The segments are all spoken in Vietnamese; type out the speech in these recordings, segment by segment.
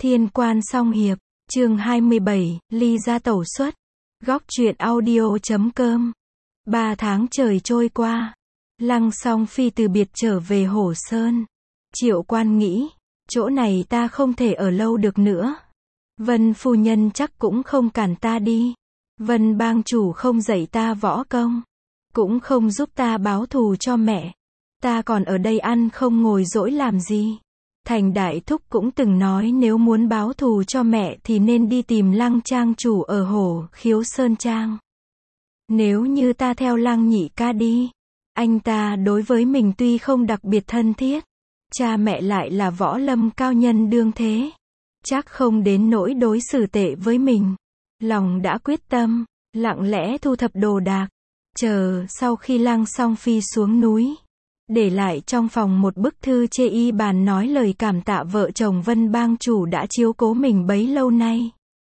Thiên Quan Song Hiệp, chương 27, ly gia tẩu xuất. Góc truyện audio.com. 3 tháng trời trôi qua, Lăng Song Phi từ biệt trở về Hổ Sơn. Triệu Quan nghĩ, chỗ này ta không thể ở lâu được nữa. Vân phu nhân chắc cũng không cản ta đi. Vân bang chủ không dạy ta võ công, cũng không giúp ta báo thù cho mẹ. Ta còn ở đây ăn không ngồi dỗi làm gì. Thành đại thúc cũng từng nói nếu muốn báo thù cho mẹ thì nên đi tìm Lăng trang chủ ở Hổ Khiếu Sơn Trang. Nếu như ta theo Lăng nhị ca đi, anh ta đối với mình tuy không đặc biệt thân thiết, cha mẹ lại là võ lâm cao nhân đương thế, chắc không đến nỗi đối xử tệ với mình. Lòng đã quyết tâm, lặng lẽ thu thập đồ đạc, chờ sau khi Lăng Song Phi xuống núi, để lại trong phòng một bức thư chê y bàn nói lời cảm tạ vợ chồng Vân bang chủ đã chiếu cố mình bấy lâu nay.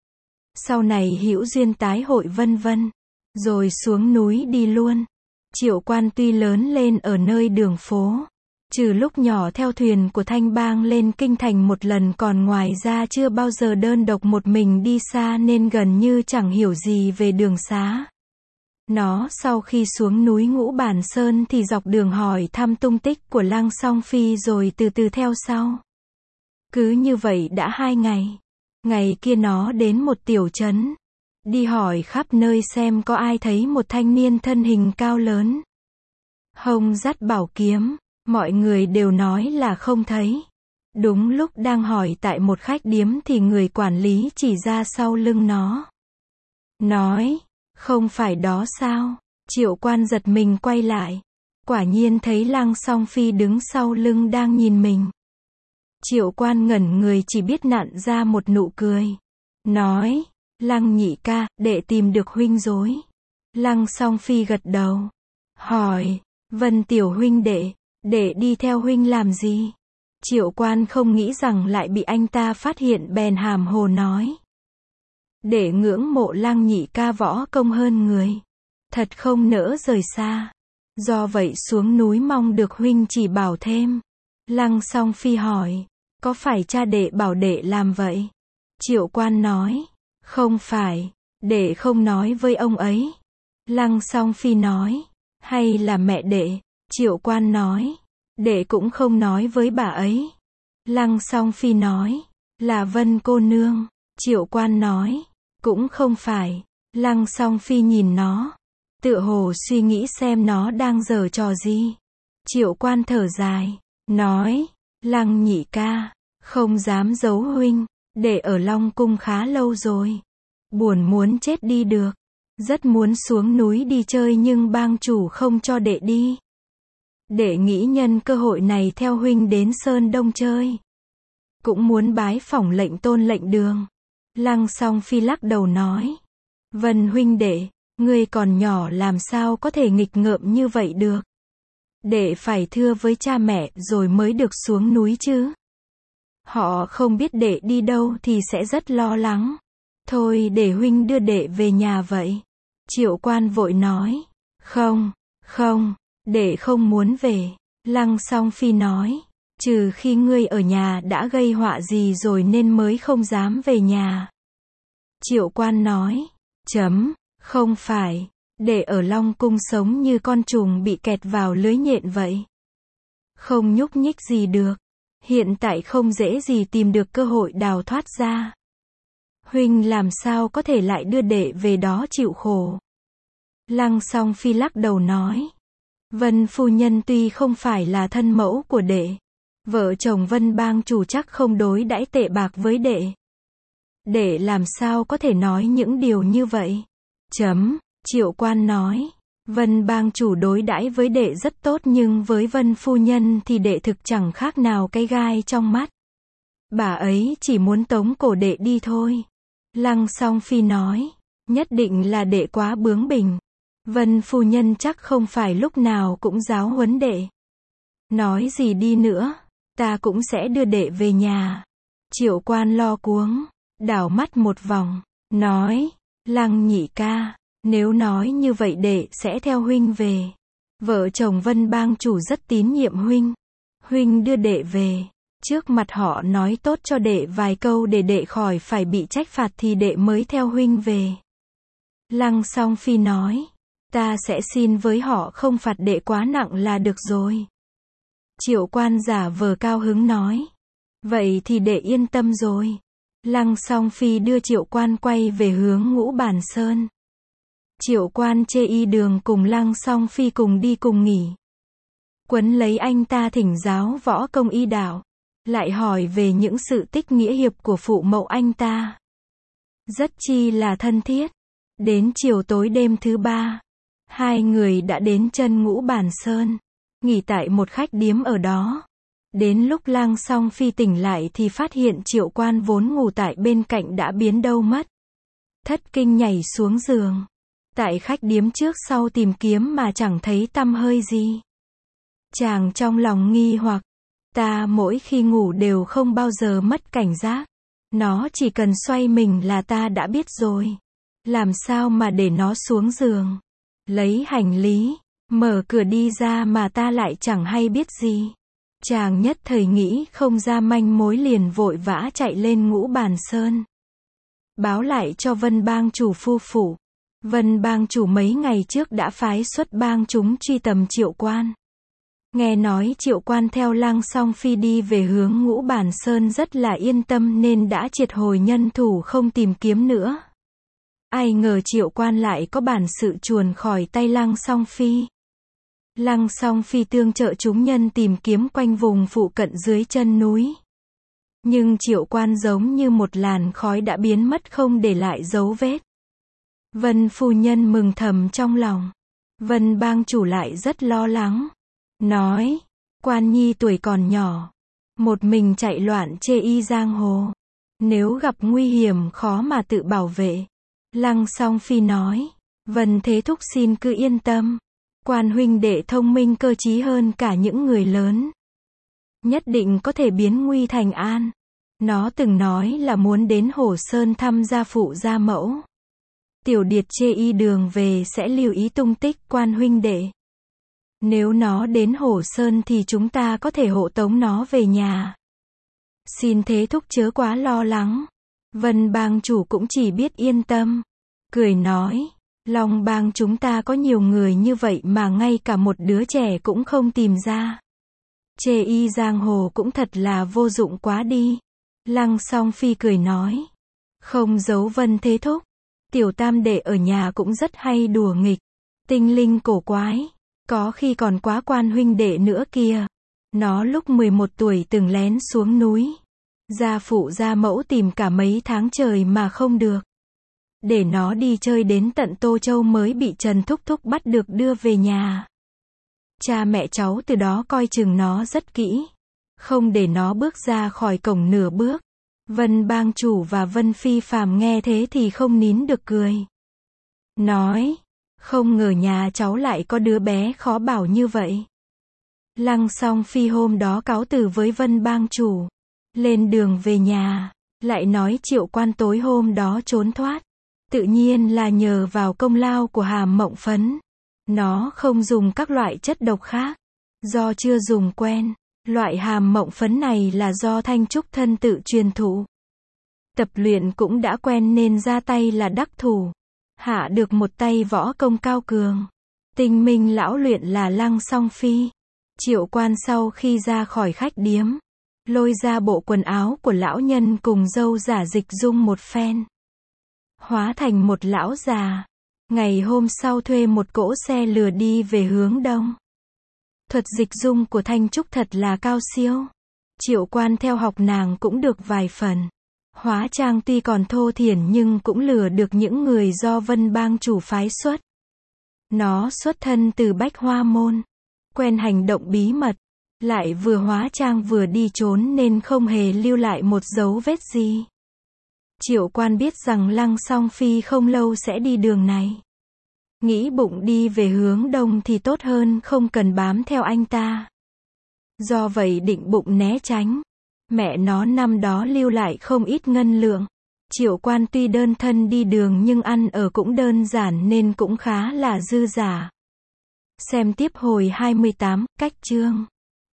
Sau này hữu duyên tái hội vân vân, rồi xuống núi đi luôn. Triệu Quan tuy lớn lên ở nơi đường phố, trừ lúc nhỏ theo thuyền của Thanh Bang lên kinh thành một lần, còn ngoài ra chưa bao giờ đơn độc một mình đi xa nên gần như chẳng hiểu gì về đường xá. Nó sau khi xuống núi Ngũ Bản Sơn thì dọc đường hỏi thăm tung tích của Lăng Song Phi rồi từ từ theo sau. Cứ như vậy đã 2 ngày. Ngày kia nó đến một tiểu trấn, đi hỏi khắp nơi xem có ai thấy một thanh niên thân hình cao lớn, hông dắt bảo kiếm. Mọi người đều nói là không thấy. Đúng lúc đang hỏi tại một khách điếm thì người quản lý chỉ ra sau lưng nó, nói, không phải đó sao? Triệu Quan giật mình quay lại, quả nhiên thấy Lăng Song Phi đứng sau lưng đang nhìn mình. Triệu Quan ngẩn người chỉ biết nặn ra một nụ cười, nói, Lăng nhị ca, đệ tìm được huynh rồi. Lăng Song Phi gật đầu, hỏi, Vân tiểu huynh đệ đi theo huynh làm gì? Triệu Quan không nghĩ rằng lại bị anh ta phát hiện bèn hàm hồ nói, để ngưỡng mộ Lăng nhị ca võ công hơn người, thật không nỡ rời xa, do vậy xuống núi mong được huynh chỉ bảo thêm. Lăng Song Phi hỏi, có phải cha đệ bảo đệ làm vậy? Triệu Quan nói, không phải, đệ không nói với ông ấy. Lăng Song Phi nói, hay là mẹ đệ? Triệu Quan nói, đệ cũng không nói với bà ấy. Lăng Song Phi nói, là Vân cô nương. Triệu Quan nói, cũng không phải. Lăng Song Phi nhìn nó, tựa hồ suy nghĩ xem nó đang giở trò gì. Triệu Quan thở dài, nói, Lăng nhị ca, không dám giấu huynh, đệ ở Long Cung khá lâu rồi, buồn muốn chết đi được, rất muốn xuống núi đi chơi nhưng bang chủ không cho đệ đi. Đệ nghĩ nhân cơ hội này theo huynh đến Sơn Đông chơi, cũng muốn bái phỏng lệnh tôn lệnh đường. Lăng Song Phi lắc đầu nói, Vân huynh đệ, ngươi còn nhỏ làm sao có thể nghịch ngợm như vậy được. Đệ phải thưa với cha mẹ rồi mới được xuống núi chứ. Họ không biết đệ đi đâu thì sẽ rất lo lắng. Thôi để huynh đưa đệ về nhà vậy. Triệu Quan vội nói, không, đệ không muốn về. Lăng Song Phi nói, trừ khi ngươi ở nhà đã gây họa gì rồi nên mới không dám về nhà. Triệu Quan nói, không phải, đệ ở Long Cung sống như con trùng bị kẹt vào lưới nhện vậy. Không nhúc nhích gì được. Hiện tại không dễ gì tìm được cơ hội đào thoát ra. Huynh làm sao có thể lại đưa đệ về đó chịu khổ. Lăng Song Phi lắc đầu nói, Vân phu nhân tuy không phải là thân mẫu của đệ, vợ chồng Vân bang chủ chắc không đối đãi tệ bạc với đệ. Đệ làm sao có thể nói những điều như vậy? Triệu Quan nói, Vân bang chủ đối đãi với đệ rất tốt nhưng với Vân phu nhân thì đệ thực chẳng khác nào cái gai trong mắt. Bà ấy chỉ muốn tống cổ đệ đi thôi. Lăng Song Phi nói, nhất định là đệ quá bướng bỉnh. Vân phu nhân chắc không phải lúc nào cũng giáo huấn đệ. Nói gì đi nữa, ta cũng sẽ đưa đệ về nhà. Triệu Quan lo cuống, đảo mắt một vòng, nói, Lăng nhị ca, nếu nói như vậy đệ sẽ theo huynh về. Vợ chồng Vân bang chủ rất tín nhiệm huynh. Huynh đưa đệ về, Trước mặt họ nói tốt cho đệ vài câu để đệ khỏi phải bị trách phạt thì đệ mới theo huynh về. Lăng Song Phi nói, ta sẽ xin với họ không phạt đệ quá nặng là được rồi. Triệu Quan giả vờ cao hứng nói, vậy thì đệ yên tâm rồi. Lăng Song Phi đưa Triệu Quan quay về hướng Ngũ Bản Sơn. Triệu Quan chê y đường cùng Lăng Song Phi cùng đi cùng nghỉ. Quấn lấy anh ta thỉnh giáo võ công y đạo, lại hỏi về những sự tích nghĩa hiệp của phụ mẫu anh ta. Rất chi là thân thiết. Đến chiều tối đêm thứ 3, hai người đã đến chân Ngũ Bản Sơn, nghỉ tại một khách điếm ở đó. Đến lúc Lăng Song Phi tỉnh lại thì phát hiện Triệu Quan vốn ngủ tại bên cạnh đã biến đâu mất. Thất kinh nhảy xuống giường. Tại khách điếm trước sau tìm kiếm mà chẳng thấy tăm hơi gì. Chàng trong lòng nghi hoặc, ta mỗi khi ngủ đều không bao giờ mất cảnh giác. Nó chỉ cần xoay mình là ta đã biết rồi. Làm sao mà để nó xuống giường, lấy hành lý, mở cửa đi ra mà ta lại chẳng hay biết gì. Chàng nhất thời nghĩ không ra manh mối liền vội vã chạy lên Ngũ Bản Sơn. Báo lại cho Vân bang chủ phu phụ. Vân bang chủ mấy ngày trước đã phái xuất bang chúng truy tầm Triệu Quan. Nghe nói Triệu Quan theo Lăng Song Phi đi về hướng Ngũ Bản Sơn rất là yên tâm nên đã triệt hồi nhân thủ không tìm kiếm nữa. Ai ngờ Triệu Quan lại có bản sự chuồn khỏi tay Lăng Song Phi. Lăng Song Phi tương trợ chúng nhân tìm kiếm quanh vùng phụ cận dưới chân núi. Nhưng Triệu Quan giống như một làn khói đã biến mất không để lại dấu vết. Vân phu nhân mừng thầm trong lòng. Vân bang chủ lại rất lo lắng. Nói, Quan nhi tuổi còn nhỏ, một mình chạy loạn chê y giang hồ. Nếu gặp nguy hiểm khó mà tự bảo vệ. Lăng Song Phi nói, Vân thế thúc xin cứ yên tâm. Quan huynh đệ thông minh cơ trí hơn cả những người lớn. Nhất định có thể biến nguy thành an. Nó từng nói là muốn đến Hồ Sơn thăm gia phụ gia mẫu. Tiểu điệt chê y đường về sẽ lưu ý tung tích Quan huynh đệ. Nếu nó đến Hồ Sơn thì chúng ta có thể hộ tống nó về nhà. Xin thế thúc chớ quá lo lắng. Vân bang chủ cũng chỉ biết yên tâm. Cười nói, Long bang chúng ta có nhiều người như vậy mà ngay cả một đứa trẻ cũng không tìm ra. Chê y giang hồ cũng thật là vô dụng quá đi. Lăng Song Phi cười nói, không giấu Vân thế thúc. Tiểu tam đệ ở nhà cũng rất hay đùa nghịch. Tinh linh cổ quái. Có khi còn quá Quan huynh đệ nữa kìa. Nó lúc 11 tuổi từng lén xuống núi. Gia phụ gia mẫu tìm cả mấy tháng trời mà không được. Để nó đi chơi đến tận Tô Châu mới bị Trần Thúc Thúc bắt được đưa về nhà. Cha mẹ cháu từ đó coi chừng nó rất kỹ. Không để nó bước ra khỏi cổng nửa bước. Vân bang chủ và Vân phi phàm nghe thế thì không nín được cười. Nói, không ngờ nhà cháu lại có đứa bé khó bảo như vậy. Lăng Song Phi hôm đó cáo từ với Vân bang chủ. Lên đường về nhà, lại nói Triệu Quan tối hôm đó trốn thoát. Tự nhiên là nhờ vào công lao của hàm mộng phấn. Nó không dùng các loại chất độc khác. Do chưa dùng quen, loại hàm mộng phấn này là do Thanh Trúc thân tự truyền thụ. Tập luyện cũng đã quen nên ra tay là đắc thủ. Hạ được một tay võ công cao cường. Tinh minh lão luyện là Lăng Song Phi. Triệu Quan sau khi ra khỏi khách điếm, lôi ra bộ quần áo của lão nhân cùng dâu giả dịch dung một phen. Hóa thành một lão già. Ngày hôm sau thuê một cỗ xe lừa đi về hướng đông. Thuật dịch dung của Thanh Trúc thật là cao siêu. Triệu Quan theo học nàng cũng được vài phần. Hóa trang tuy còn thô thiển nhưng cũng lừa được những người do Vân bang chủ phái xuất. Nó xuất thân từ Bách Hoa Môn. Quen hành động bí mật. Lại vừa hóa trang vừa đi trốn nên không hề lưu lại một dấu vết gì. Triệu Quan biết rằng Lăng Song Phi không lâu sẽ đi đường này. Nghĩ bụng đi về hướng đông thì tốt hơn không cần bám theo anh ta. Do vậy định bụng né tránh. Mẹ nó năm đó lưu lại không ít ngân lượng. Triệu Quan tuy đơn thân đi đường nhưng ăn ở cũng đơn giản nên cũng khá là dư giả. Xem tiếp hồi 28, cách chương.